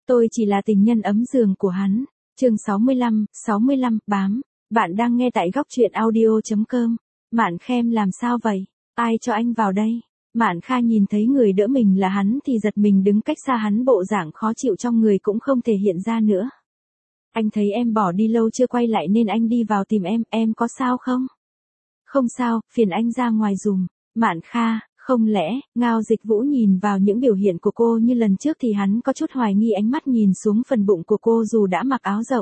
Tôi chỉ là tình nhân ấm giường của hắn. Chương 65, bám. Bạn đang nghe tại góc truyện audio.com. Mạn Khem làm sao vậy? Ai cho anh vào đây? Mạn Kha nhìn thấy người đỡ mình là hắn thì giật mình đứng cách xa hắn, bộ dạng khó chịu trong người cũng không thể hiện ra nữa. Anh thấy em bỏ đi lâu chưa quay lại nên anh đi vào tìm em có sao không? Không sao, phiền anh ra ngoài dùm. Mạn Kha, không lẽ, Ngao Dịch Vũ nhìn vào những biểu hiện của cô như lần trước thì hắn có chút hoài nghi, ánh mắt nhìn xuống phần bụng của cô dù đã mặc áo rộng.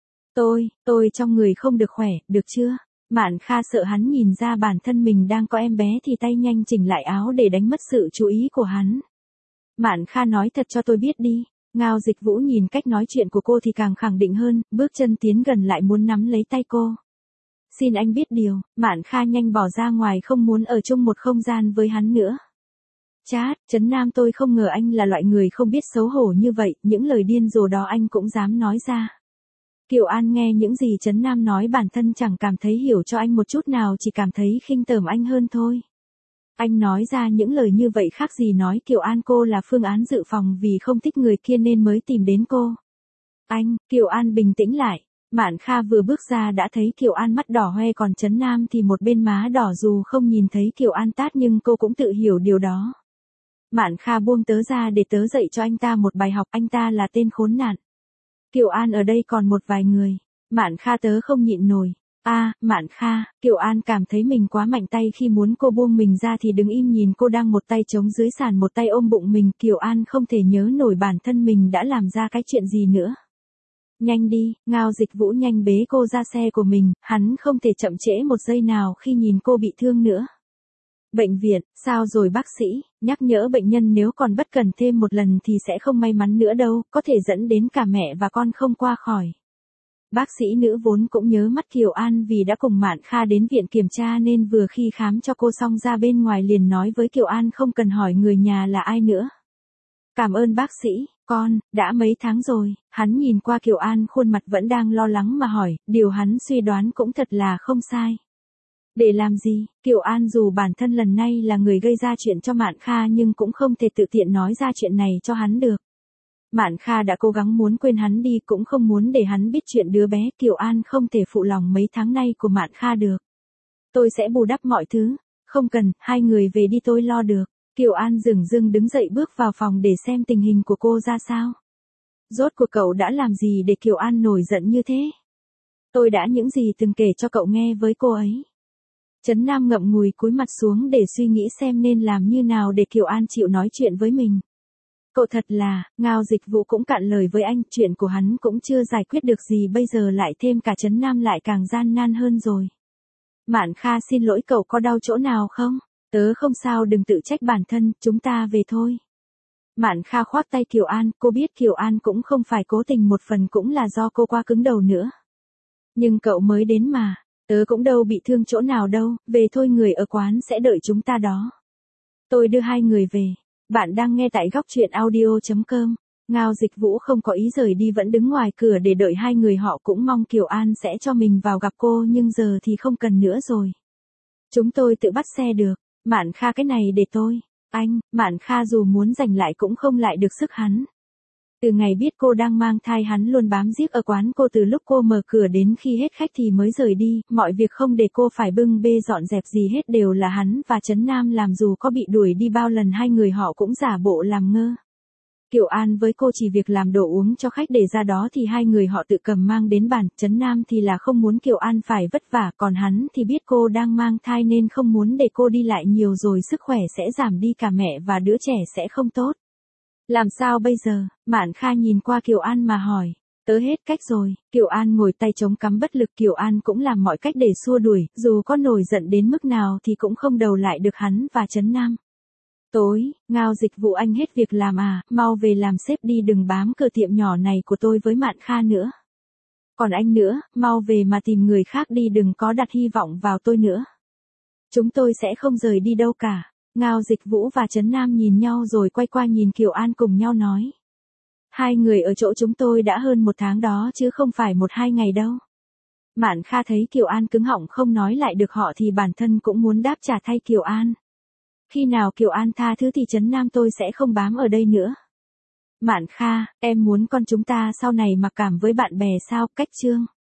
Tôi trong người không được khỏe, được chưa? Mạn Kha sợ hắn nhìn ra bản thân mình đang có em bé thì tay nhanh chỉnh lại áo để đánh mất sự chú ý của hắn. Mạn Kha nói thật cho tôi biết đi. Ngao Dịch Vũ nhìn cách nói chuyện của cô thì càng khẳng định hơn, bước chân tiến gần lại muốn nắm lấy tay cô. Xin anh biết điều. Mạn Kha nhanh bỏ ra ngoài, không muốn ở chung một không gian với hắn nữa. Chát, Trấn Nam, tôi không ngờ anh là loại người không biết xấu hổ như vậy, những lời điên rồ đó anh cũng dám nói ra. Kiều An nghe những gì Trấn Nam nói bản thân chẳng cảm thấy hiểu cho anh một chút nào, chỉ cảm thấy khinh tởm anh hơn thôi. Anh nói ra những lời như vậy khác gì nói Kiều An cô là phương án dự phòng vì không thích người kia nên mới tìm đến cô. Anh, Kiều An bình tĩnh lại. Mạn Kha vừa bước ra đã thấy Kiều An mắt đỏ hoe, còn Trấn Nam thì một bên má đỏ, dù không nhìn thấy Kiều An tát nhưng cô cũng tự hiểu điều đó. Mạn Kha buông tớ ra để tớ dạy cho anh ta một bài học, anh ta là tên khốn nạn. Kiều An ở đây còn một vài người. Mạn Kha tớ không nhịn nổi. Mạn Kha, Kiều An cảm thấy mình quá mạnh tay khi muốn cô buông mình ra thì đứng im nhìn cô đang một tay chống dưới sàn một tay ôm bụng mình. Kiều An không thể nhớ nổi bản thân mình đã làm ra cái chuyện gì nữa. Nhanh đi, Ngao Dịch Vũ nhanh bế cô ra xe của mình, hắn không thể chậm trễ một giây nào khi nhìn cô bị thương nữa. Bệnh viện, sao rồi bác sĩ? Nhắc nhở bệnh nhân nếu còn bất cẩn thêm một lần thì sẽ không may mắn nữa đâu, có thể dẫn đến cả mẹ và con không qua khỏi. Bác sĩ nữ vốn cũng nhớ mắt Kiều An vì đã cùng Mạn Kha đến viện kiểm tra nên vừa khi khám cho cô xong ra bên ngoài liền nói với Kiều An không cần hỏi người nhà là ai nữa. Cảm ơn bác sĩ, con, đã mấy tháng rồi. Hắn nhìn qua Kiều An, khuôn mặt vẫn đang lo lắng mà hỏi, điều hắn suy đoán cũng thật là không sai. Để làm gì? Kiều An dù bản thân lần này là người gây ra chuyện cho Mạn Kha nhưng cũng không thể tự tiện nói ra chuyện này cho hắn được. Mạn Kha đã cố gắng muốn quên hắn đi, cũng không muốn để hắn biết chuyện đứa bé. Kiều An không thể phụ lòng mấy tháng nay của Mạn Kha được. Tôi sẽ bù đắp mọi thứ. Không cần, hai người về đi tôi lo được. Kiều An dửng dưng đứng dậy bước vào phòng để xem tình hình của cô ra sao. Rốt cuộc cậu đã làm gì để Kiều An nổi giận như thế? Tôi đã những gì từng kể cho cậu nghe với cô ấy. Trấn Nam ngậm ngùi cúi mặt xuống để suy nghĩ xem nên làm như nào để Kiều An chịu nói chuyện với mình. Cậu thật là, Ngao Dịch Vũ cũng cạn lời với anh, chuyện của hắn cũng chưa giải quyết được gì, bây giờ lại thêm cả Trấn Nam lại càng gian nan hơn rồi. Mạn Kha xin lỗi, cậu có đau chỗ nào không? Tớ không sao, đừng tự trách bản thân, chúng ta về thôi. Mạn Kha khoác tay Kiều An, cô biết Kiều An cũng không phải cố tình, một phần cũng là do cô quá cứng đầu nữa. Nhưng cậu mới đến mà, tớ cũng đâu bị thương chỗ nào đâu, về thôi, người ở quán sẽ đợi chúng ta đó. Tôi đưa hai người về. Bạn đang nghe tại góc truyện audio.com. Ngao Dịch Vũ không có ý rời đi, vẫn đứng ngoài cửa để đợi hai người, họ cũng mong Kiều An sẽ cho mình vào gặp cô nhưng giờ thì không cần nữa rồi. Chúng tôi tự bắt xe được. Mạn Kha cái này để tôi. Anh, Mạn Kha dù muốn giành lại cũng không lại được sức hắn. Từ ngày biết cô đang mang thai hắn luôn bám riết ở quán cô, từ lúc cô mở cửa đến khi hết khách thì mới rời đi, mọi việc không để cô phải bưng bê dọn dẹp gì hết đều là hắn và Trấn Nam làm, dù có bị đuổi đi bao lần hai người họ cũng giả bộ làm ngơ. Kiều An với cô chỉ việc làm đồ uống cho khách để ra đó thì hai người họ tự cầm mang đến bàn. Trấn Nam thì là không muốn Kiều An phải vất vả, còn hắn thì biết cô đang mang thai nên không muốn để cô đi lại nhiều rồi sức khỏe sẽ giảm đi, cả mẹ và đứa trẻ sẽ không tốt. Làm sao bây giờ? Mạn Kha nhìn qua Kiều An mà hỏi. Tớ hết cách rồi. Kiều An ngồi tay chống cắm bất lực. Kiều An cũng làm mọi cách để xua đuổi, dù có nổi giận đến mức nào thì cũng không đầu lại được hắn và Trấn Nam. Tối, Ngao Dịch Vũ, anh hết việc làm à, mau về làm sếp đi, đừng bám cửa tiệm nhỏ này của tôi với Mạn Kha nữa. Còn anh nữa, mau về mà tìm người khác đi, đừng có đặt hy vọng vào tôi nữa. Chúng tôi sẽ không rời đi đâu cả. Ngao Dịch Vũ và Trấn Nam nhìn nhau rồi quay qua nhìn Kiều An cùng nhau nói. Hai người ở chỗ chúng tôi đã hơn một tháng đó chứ không phải một hai ngày đâu. Mạn Kha thấy Kiều An cứng họng không nói lại được họ thì bản thân cũng muốn đáp trả thay Kiều An. Khi nào Kiều An tha thứ thì Trấn Nam tôi sẽ không bám ở đây nữa. Mạn Kha, em muốn con chúng ta sau này mặc cảm với bạn bè sao? Cách chương